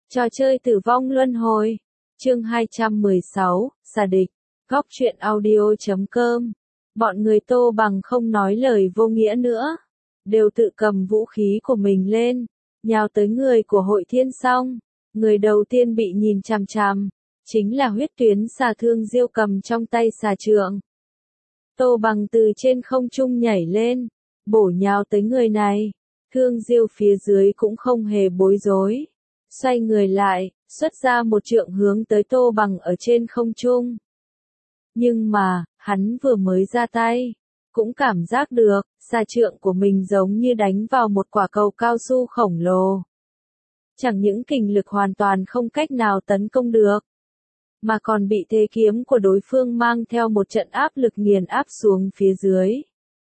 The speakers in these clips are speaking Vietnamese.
Trò chơi tử vong luân hồi. Chương 216, xà địch. Góc truyện audio.com. Bọn người Tô Bằng không nói lời vô nghĩa nữa. Đều tự cầm vũ khí của mình lên. Nhào tới người của Hội Thiên Song. Người đầu tiên bị nhìn chằm chằm. Chính là huyết tuyến xà Thương Diêu cầm trong tay xà trượng. Tô Bằng từ trên không trung nhảy lên. Bổ nhào tới người này. Thương Diêu phía dưới cũng không hề bối rối. Xoay người lại, xuất ra một trượng hướng tới Tô Bằng ở trên không trung. Nhưng mà, hắn vừa mới ra tay, cũng cảm giác được, xà trượng của mình giống như đánh vào một quả cầu cao su khổng lồ. Chẳng những kình lực hoàn toàn không cách nào tấn công được, mà còn bị thế kiếm của đối phương mang theo một trận áp lực nghiền áp xuống phía dưới.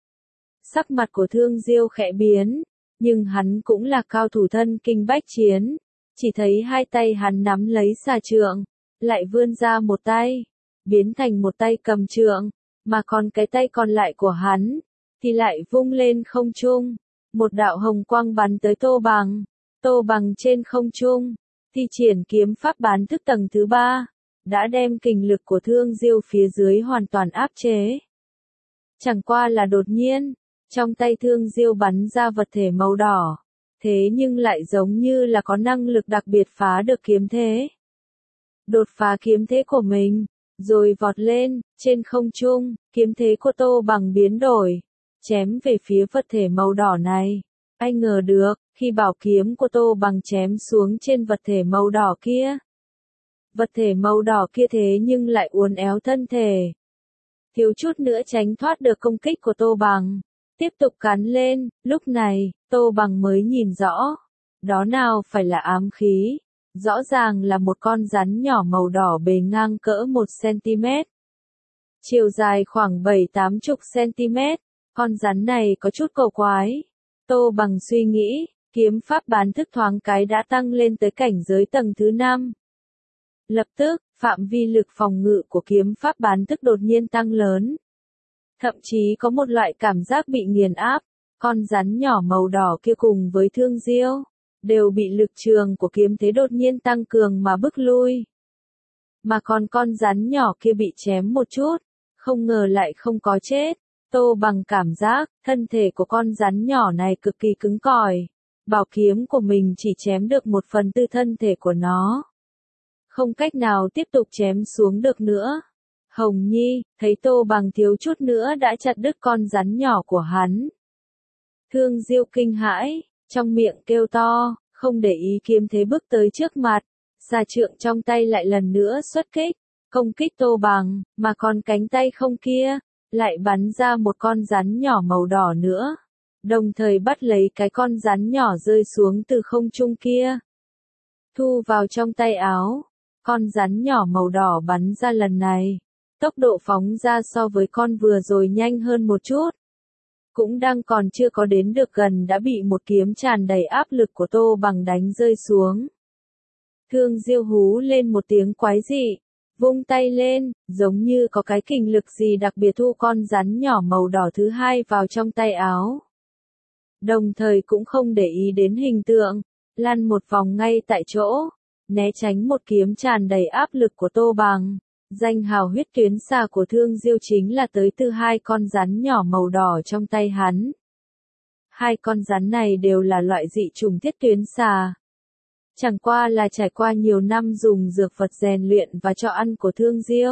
Sắc mặt của Thương Diêu khẽ biến, nhưng hắn cũng là cao thủ thân kinh bách chiến. Chỉ thấy hai tay hắn nắm lấy xà trượng, lại vươn ra một tay, biến thành một tay cầm trượng, mà còn cái tay còn lại của hắn, thì lại vung lên không trung, một đạo hồng quang bắn tới Tô Bằng. Tô Bằng trên không trung, thi triển kiếm pháp bán thức tầng thứ 3, đã đem kình lực của Thương Diêu phía dưới hoàn toàn áp chế. Chẳng qua là đột nhiên, trong tay Thương Diêu bắn ra vật thể màu đỏ. Thế nhưng lại giống như là có năng lực đặc biệt phá được kiếm thế. Đột phá kiếm thế của mình, rồi vọt lên, trên không trung, kiếm thế của Tô Bằng biến đổi, chém về phía vật thể màu đỏ này. Ai ngờ được, khi bảo kiếm của Tô Bằng chém xuống trên vật thể màu đỏ kia. Vật thể màu đỏ kia thế nhưng lại uốn éo thân thể. Thiếu chút nữa tránh thoát được công kích của Tô Bằng. Tiếp tục cắn lên, lúc này, Tô Bằng mới nhìn rõ. Đó nào phải là ám khí. Rõ ràng là một con rắn nhỏ màu đỏ bề ngang cỡ 1cm. Chiều dài khoảng 7-80cm. Con rắn này có chút cầu quái. Tô Bằng suy nghĩ, kiếm pháp bán thức thoáng cái đã tăng lên tới cảnh giới tầng thứ 5. Lập tức, phạm vi lực phòng ngự của kiếm pháp bán thức đột nhiên tăng lớn. Thậm chí có một loại cảm giác bị nghiền áp, con rắn nhỏ màu đỏ kia cùng với Thương Diêu, đều bị lực trường của kiếm thế đột nhiên tăng cường mà bức lui. Mà còn con rắn nhỏ kia bị chém một chút, không ngờ lại không có chết. Tô Bằng cảm giác, thân thể của con rắn nhỏ này cực kỳ cứng cỏi. Bảo kiếm của mình chỉ chém được 1/4 thân thể của nó. Không cách nào tiếp tục chém xuống được nữa. Hồng Nhi, thấy Tô Bằng thiếu chút nữa đã chặt đứt con rắn nhỏ của hắn. Thương Diêu kinh hãi, trong miệng kêu to, không để ý kiếm thế bước tới trước mặt. Xà trượng trong tay lại lần nữa xuất kích, công kích Tô Bằng, mà còn cánh tay không kia, lại bắn ra một con rắn nhỏ màu đỏ nữa. Đồng thời bắt lấy cái con rắn nhỏ rơi xuống từ không trung kia. Thu vào trong tay áo, con rắn nhỏ màu đỏ bắn ra lần này. Tốc độ phóng ra so với con vừa rồi nhanh hơn một chút. Cũng đang còn chưa có đến được gần đã bị một kiếm tràn đầy áp lực của Tô Bằng đánh rơi xuống. Thương Diêu hú lên một tiếng quái dị, vung tay lên, giống như có cái kình lực gì đặc biệt thu con rắn nhỏ màu đỏ thứ hai vào trong tay áo. Đồng thời cũng không để ý đến hình tượng, lăn một vòng ngay tại chỗ, né tránh một kiếm tràn đầy áp lực của Tô Bằng. Danh hào huyết tuyến xà của Thương Diêu chính là tới từ hai con rắn nhỏ màu đỏ trong tay hắn. Hai con rắn này đều là loại dị trùng thiết tuyến xà. Chẳng qua là trải qua nhiều năm dùng dược vật rèn luyện và cho ăn của Thương Diêu,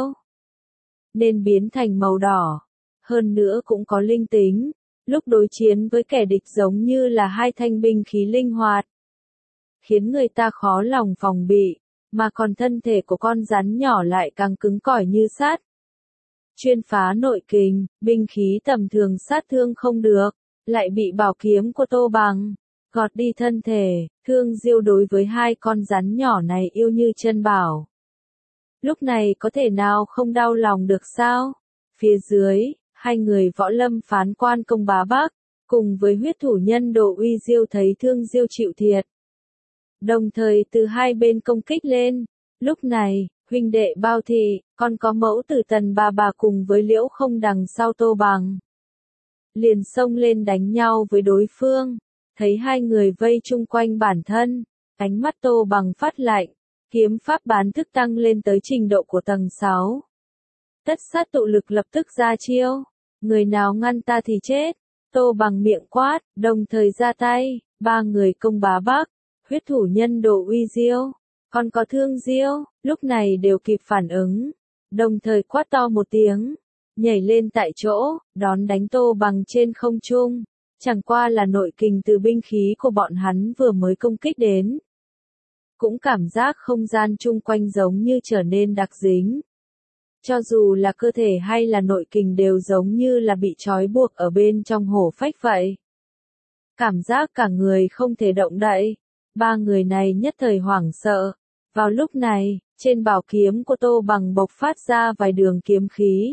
nên biến thành màu đỏ. Hơn nữa cũng có linh tính, lúc đối chiến với kẻ địch giống như là hai thanh binh khí linh hoạt, khiến người ta khó lòng phòng bị. Mà còn thân thể của con rắn nhỏ lại càng cứng cỏi như sắt. Chuyên phá nội kình, binh khí tầm thường sát thương không được, lại bị bảo kiếm của Tô Bằng gọt đi thân thể. Thương Diêu đối với hai con rắn nhỏ này yêu như chân bảo. Lúc này có thể nào không đau lòng được sao? Phía dưới, hai người võ lâm phán quan Công Bá Bắc, cùng với huyết thủ nhân Đồ Uy Diêu thấy Thương Diêu chịu thiệt. Đồng thời từ hai bên công kích lên. Lúc này, huynh đệ Bao Thị, còn có mẫu tử Tần bà cùng với Liễu Không đằng sau Tô Bằng. Liền xông lên đánh nhau với đối phương. Thấy hai người vây chung quanh bản thân, Ánh mắt Tô Bằng phát lạnh, kiếm pháp bán thức tăng lên tới trình độ của tầng 6. Tất sát tụ lực lập tức ra chiêu, người nào ngăn ta thì chết. Tô Bằng miệng quát, đồng thời ra tay, ba người công bá bắc, huyết thủ nhân Đồ Uy Diêu, còn có Thương Diêu, lúc này đều kịp phản ứng, đồng thời quát to một tiếng, nhảy lên tại chỗ, đón đánh Tô Bằng trên không trung, chẳng qua là nội kình từ binh khí của bọn hắn vừa mới công kích đến. Cũng cảm giác không gian chung quanh giống như trở nên đặc dính. Cho dù là cơ thể hay là nội kình đều giống như là bị trói buộc ở bên trong hổ phách vậy. Cảm giác cả người không thể động đậy. Ba người này nhất thời hoảng sợ. Vào lúc này, trên bảo kiếm của Tô Bằng bộc phát ra vài đường kiếm khí.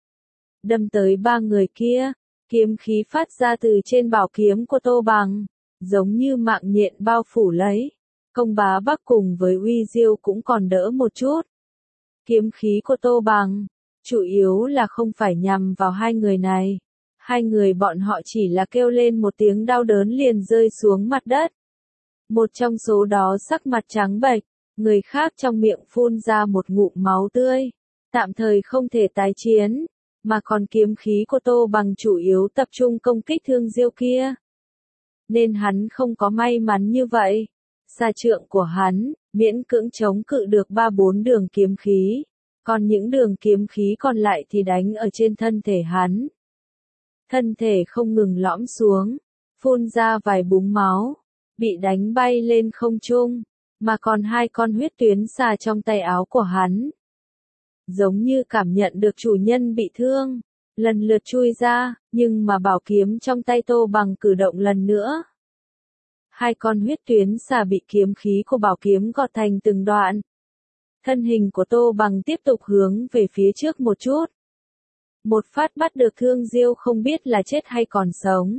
Đâm tới ba người kia, kiếm khí phát ra từ trên bảo kiếm của Tô Bằng, giống như mạng nhện bao phủ lấy. Công bá bắc cùng với Uy Diêu cũng còn đỡ một chút. Kiếm khí của Tô Bằng, chủ yếu là không phải nhằm vào hai người này. Hai người bọn họ chỉ là kêu lên một tiếng đau đớn liền rơi xuống mặt đất. Một trong số đó sắc mặt trắng bệch, người khác trong miệng phun ra một ngụm máu tươi. Tạm thời không thể tái chiến, mà còn kiếm khí của Tô Bằng chủ yếu tập trung công kích Thương Diêu kia. Nên hắn không có may mắn như vậy. Xà trượng của hắn, miễn cưỡng chống cự được 3-4 đường kiếm khí, còn những đường kiếm khí còn lại thì đánh ở trên thân thể hắn. Thân thể không ngừng lõm xuống, phun ra vài búng máu, bị đánh bay lên không trung, mà còn hai con huyết tuyến xà trong tay áo của hắn. Giống như cảm nhận được chủ nhân bị thương, lần lượt chui ra, nhưng mà bảo kiếm trong tay Tô Bằng cử động lần nữa. Hai con huyết tuyến xà bị kiếm khí của bảo kiếm gọt thành từng đoạn. Thân hình của Tô Bằng tiếp tục hướng về phía trước một chút. Một phát bắt được Thương Diêu không biết là chết hay còn sống.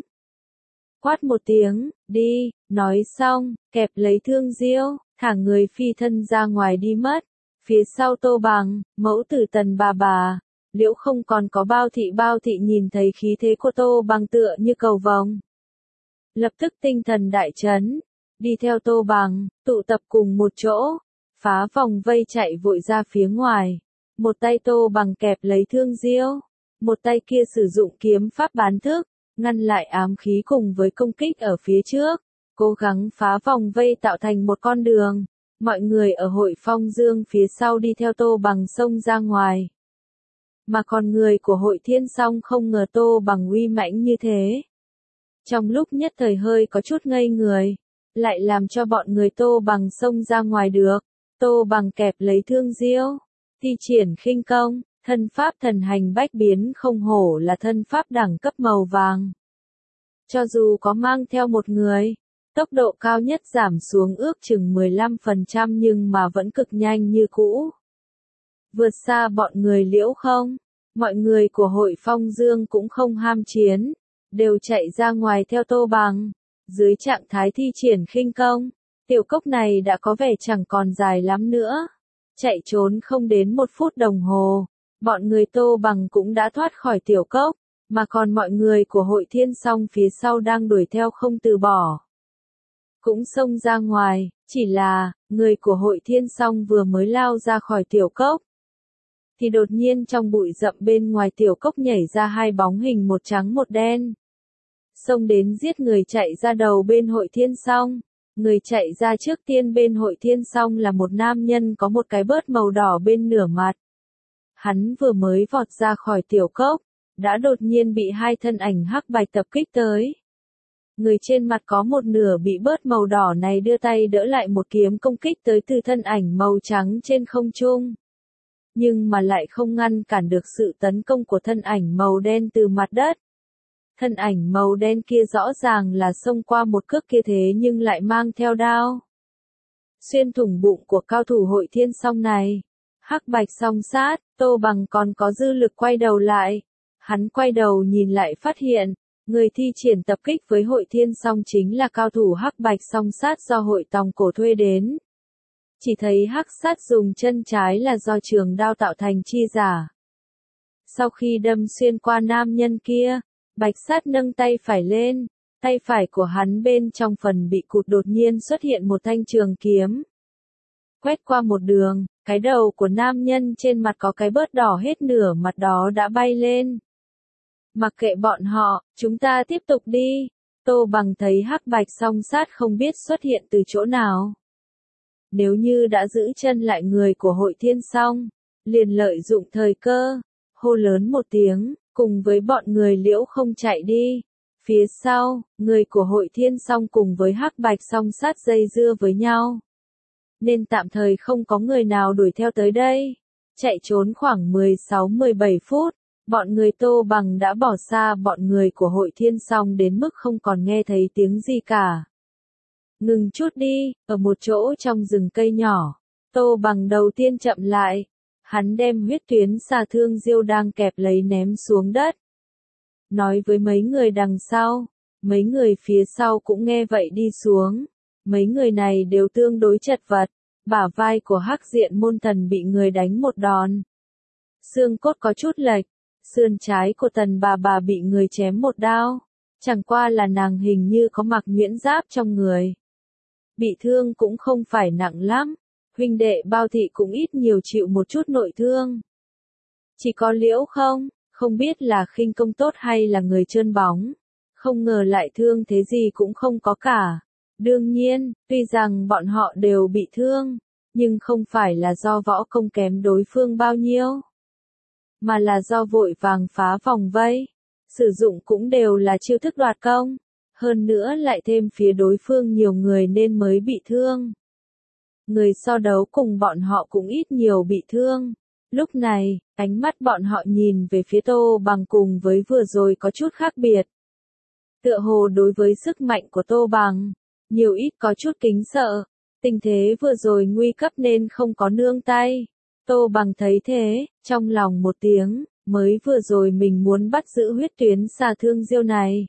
Quát một tiếng, đi, nói xong, kẹp lấy Thương Diêu, thả người phi thân ra ngoài đi mất. Phía sau Tô Bằng, mẫu tử Tần bà, Liễu không còn có bao thị nhìn thấy khí thế của Tô Bằng tựa như cầu vồng. Lập tức tinh thần đại chấn, đi theo Tô Bằng, tụ tập cùng một chỗ, phá vòng vây chạy vội ra phía ngoài. Một tay Tô Bằng kẹp lấy Thương Diêu, một tay kia sử dụng kiếm pháp bán thức, ngăn lại ám khí cùng với công kích ở phía trước, cố gắng phá vòng vây tạo thành một con đường. Mọi người ở hội Phong Dương phía sau đi theo Tô Bằng xông ra ngoài. Mà còn người của hội Thiên Song không ngờ Tô Bằng uy mãnh như thế. Trong lúc nhất thời hơi có chút ngây người, lại làm cho bọn người Tô Bằng xông ra ngoài được. Tô Bằng kẹp lấy Thương Diêu, thi triển khinh công, thân pháp thần hành bách biến không hổ là thân pháp đẳng cấp màu vàng. Cho dù có mang theo một người, tốc độ cao nhất giảm xuống ước chừng 15% nhưng mà vẫn cực nhanh như cũ. Vượt xa bọn người Liễu không, mọi người của hội Phong Dương cũng không ham chiến, đều chạy ra ngoài theo Tô Bằng. Dưới trạng thái thi triển khinh công, tiểu cốc này đã có vẻ chẳng còn dài lắm nữa. Chạy trốn không đến 1 phút đồng hồ, bọn người Tô Bằng cũng đã thoát khỏi tiểu cốc, mà còn mọi người của hội Thiên Song phía sau đang đuổi theo không từ bỏ. Cũng xông ra ngoài, chỉ là, người của hội Thiên Song vừa mới lao ra khỏi tiểu cốc. Thì đột nhiên trong bụi rậm bên ngoài tiểu cốc nhảy ra hai bóng hình một trắng một đen. Xông đến giết người chạy ra đầu bên hội Thiên Song. Người chạy ra trước tiên bên hội Thiên Song là một nam nhân có một cái bớt màu đỏ bên nửa mặt. Hắn vừa mới vọt ra khỏi tiểu cốc, đã đột nhiên bị hai thân ảnh hắc bạch tập kích tới. Người trên mặt có một nửa bị bớt màu đỏ này đưa tay đỡ lại một kiếm công kích tới từ thân ảnh màu trắng trên không trung. Nhưng mà lại không ngăn cản được sự tấn công của thân ảnh màu đen từ mặt đất. Thân ảnh màu đen kia rõ ràng là xông qua một cước kia thế nhưng lại mang theo đao. Xuyên thủng bụng của cao thủ hội Thiên Song này. Hắc bạch song sát, Tô Bằng còn có dư lực quay đầu lại. Hắn quay đầu nhìn lại phát hiện, người thi triển tập kích với hội Thiên Song chính là cao thủ hắc bạch song sát do hội Tòng Cổ thuê đến. Chỉ thấy hắc sát dùng chân trái là do trường đao tạo thành chi giả. Sau khi đâm xuyên qua nam nhân kia, bạch sát nâng tay phải lên, Tay phải của hắn bên trong phần bị cụt đột nhiên xuất hiện một thanh trường kiếm. Quét qua một đường, cái đầu của nam nhân trên mặt có cái bớt đỏ hết nửa mặt đó đã bay lên. Mặc kệ bọn họ, chúng ta tiếp tục đi. Tô Bằng thấy hắc bạch song sát không biết xuất hiện từ chỗ nào. Nếu như đã giữ chân lại người của Hội Thiên Song, liền lợi dụng thời cơ, hô lớn một tiếng, cùng với bọn người Liễu Không chạy đi. Phía sau, người của Hội Thiên Song cùng với hắc bạch song sát dây dưa với nhau. Nên tạm thời không có người nào đuổi theo tới đây. Chạy trốn khoảng 16-17 phút, bọn người Tô Bằng đã bỏ xa bọn người của Hội Thiên Song đến mức không còn nghe thấy tiếng gì cả. Ngừng chút đi, ở một chỗ trong rừng cây nhỏ, Tô Bằng đầu tiên chậm lại. Hắn đem huyết tuyến xà thương diêu đang kẹp lấy ném xuống đất. Nói với mấy người đằng sau, mấy người phía sau cũng nghe vậy đi xuống. Mấy người này đều tương đối chật vật, bả vai của hắc diện môn thần bị người đánh một đòn. Xương cốt có chút lệch, sườn trái của tần bà bị người chém một đao. Chẳng qua là nàng hình như có mặc nhuyễn giáp trong người. Bị thương cũng không phải nặng lắm, huynh đệ Bao Thị cũng ít nhiều chịu một chút nội thương. Chỉ có Liễu không biết là khinh công tốt hay là người trơn bóng. Không ngờ lại thương thế gì cũng không có cả. Đương nhiên, tuy rằng bọn họ đều bị thương, nhưng không phải là do võ công kém đối phương bao nhiêu, mà là do vội vàng phá vòng vây. Sử dụng cũng đều là chiêu thức đoạt công, hơn nữa lại thêm phía đối phương nhiều người nên mới bị thương. Người so đấu cùng bọn họ cũng ít nhiều bị thương. Lúc này, ánh mắt bọn họ nhìn về phía Tô Bằng cùng với vừa rồi có chút khác biệt. Tựa hồ đối với sức mạnh của Tô Bằng, nhiều ít có chút kính sợ. Tình thế vừa rồi nguy cấp nên không có nương tay. Tô Bằng thấy thế, trong lòng một tiếng, mới vừa rồi mình muốn bắt giữ huyết tuyến xà thương diêu này.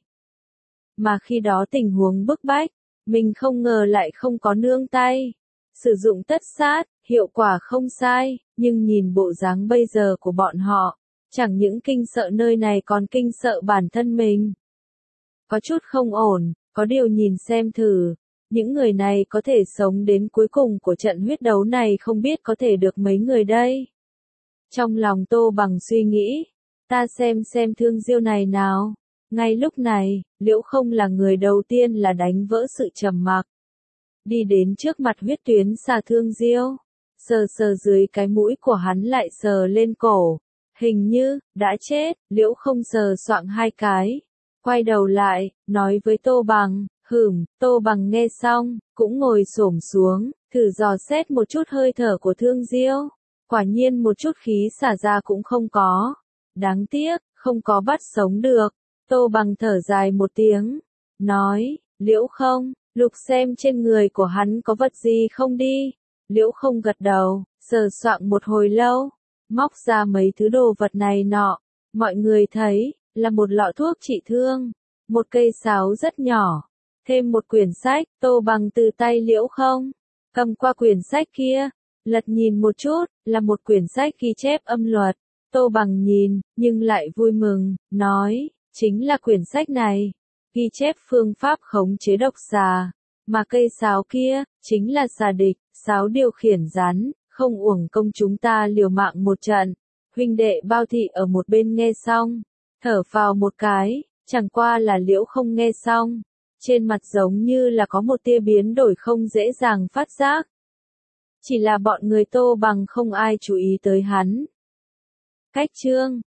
Mà khi đó tình huống bức bách, mình không ngờ lại không có nương tay. Sử dụng tất sát, hiệu quả không sai, nhưng nhìn bộ dáng bây giờ của bọn họ, chẳng những kinh sợ nơi này còn kinh sợ bản thân mình. Có chút không ổn, có điều nhìn xem thử, những người này có thể sống đến cuối cùng của trận huyết đấu này không biết có thể được mấy người đây. Trong lòng Tô Bằng suy nghĩ, ta xem thương diêu này nào. Ngay lúc này, Liễu Không là người đầu tiên là đánh vỡ sự trầm mặc. Đi đến trước mặt huyết tuyến xà thương diêu, sờ dưới cái mũi của hắn lại sờ lên cổ. Hình như, đã chết, Liễu Không sờ soạng hai cái. Quay đầu lại, nói với Tô Bằng, Tô Bằng nghe xong, cũng ngồi xổm xuống, thử dò xét một chút hơi thở của thương diêu. Quả nhiên một chút khí xả ra cũng không có. Đáng tiếc, không có bắt sống được. Tô Bằng thở dài một tiếng, nói, Liễu Không, lục xem trên người của hắn có vật gì không đi. Liễu Không gật đầu, sờ soạng một hồi lâu, móc ra mấy thứ đồ vật này nọ. Mọi người thấy, là một lọ thuốc trị thương, một cây sáo rất nhỏ, thêm một quyển sách. Tô Bằng từ tay Liễu Không cầm qua quyển sách kia, lật nhìn một chút, là một quyển sách ghi chép âm luật. Tô Bằng nhìn, nhưng lại vui mừng, nói, chính là quyển sách này, ghi chép phương pháp khống chế độc xà, mà cây sáo kia, chính là xà địch, sáo điều khiển rắn, không uổng công chúng ta liều mạng một trận. Huynh đệ Bao Thị ở một bên nghe xong, thở phào một cái, chẳng qua là Liễu Không nghe xong, trên mặt giống như là có một tia biến đổi không dễ dàng phát giác. Chỉ là bọn người Tô Bằng không ai chú ý tới hắn. Cách chương